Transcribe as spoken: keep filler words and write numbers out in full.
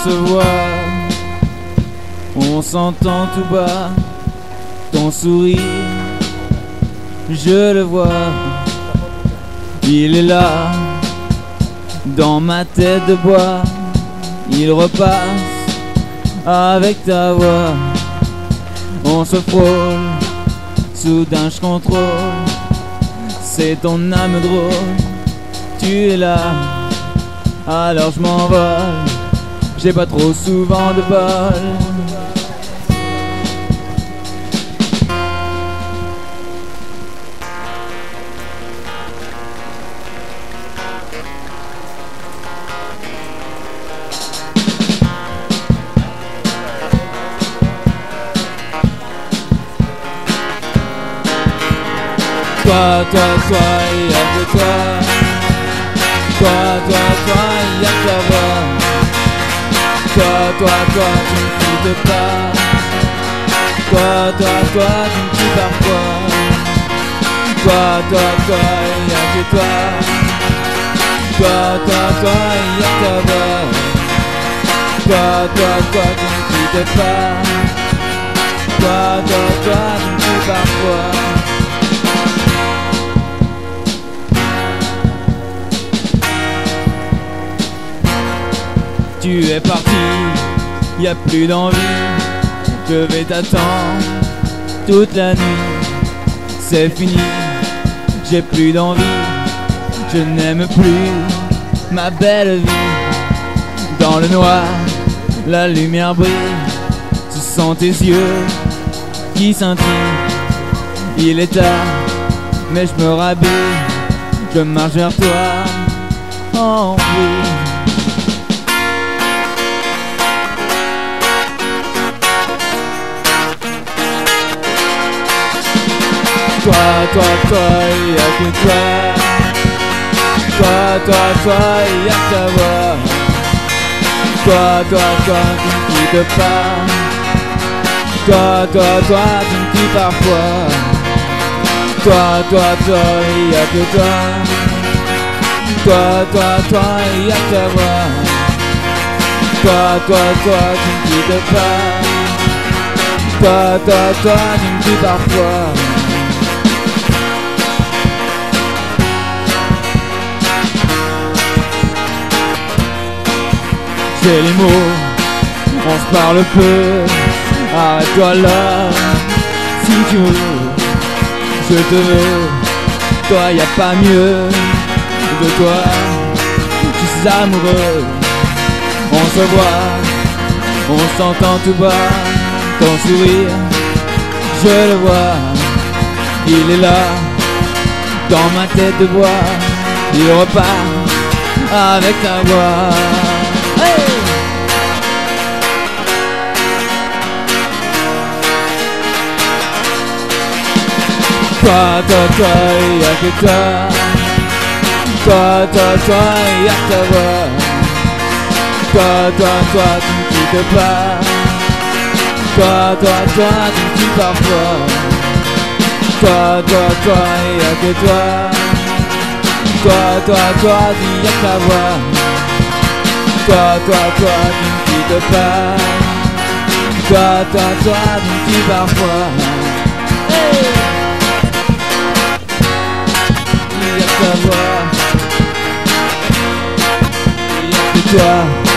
se voit, on s'entend tout bas, ton sourire, je le vois, il est là, dans ma tête de bois, il repasse avec ta voix, on se frôle, soudain je contrôle, c'est ton âme drôle, tu es là, alors je m'envole, j'ai pas trop souvent de bol. Toi, toi, toi, y'a que toi. Toi, toi, toi, y'a que ta voix. Toi, toi, toi, tu ne quittes pas. Toi, toi, toi, tu me quittes parfois. Toi, toi, toi, y'a que toi. Toi, toi, toi, y'a que ta voix. Toi, toi, toi, tu ne quittes pas. Toi, toi, toi, tu me quittes parfois. Tu es parti, y a plus d'envie, je vais t'attendre toute la nuit. C'est fini, j'ai plus d'envie, je n'aime plus ma belle vie. Dans le noir, la lumière brille, ce sont tes yeux qui scintillent. Il est tard, mais je me rhabille, je marche vers toi en bruit. Toi, toi, toi, y'a que toi. Toi, toi, toi, y'a que ta voix. Toi, toi, toi, tu ne quittes pas. Toi, toi, toi, tu me quittes parfois. Toi, toi, toi, y'a que toi. Toi, toi, toi, y'a que ta voix. Toi, toi, toi, tu me quittes pas. Toi, toi, toi, tu me quittes parfois. J'ai les mots, on se parle peu, arrête-toi là, si tu veux, je te veux, toi y a pas mieux, de toi, je suis amoureux, on se voit, on s'entend tout bas, ton sourire, je le vois, il est là, dans ma tête de bois, il repart avec ta voix. Toi, toi, toi, y'a que toi. Toi, toi, toi, y'a que ta voix. Toi, toi, toi, tu me quittes pas. Toi, toi, toi, tu me quittes parfois. Toi, toi, toi, y'a que toi. Toi, toi, toi, y'a que ta voix. Toi, toi, toi, tu me quittes pas. Toi, toi, toi, tu me quittes parfois. Hey! Ta voix, y'a que toi.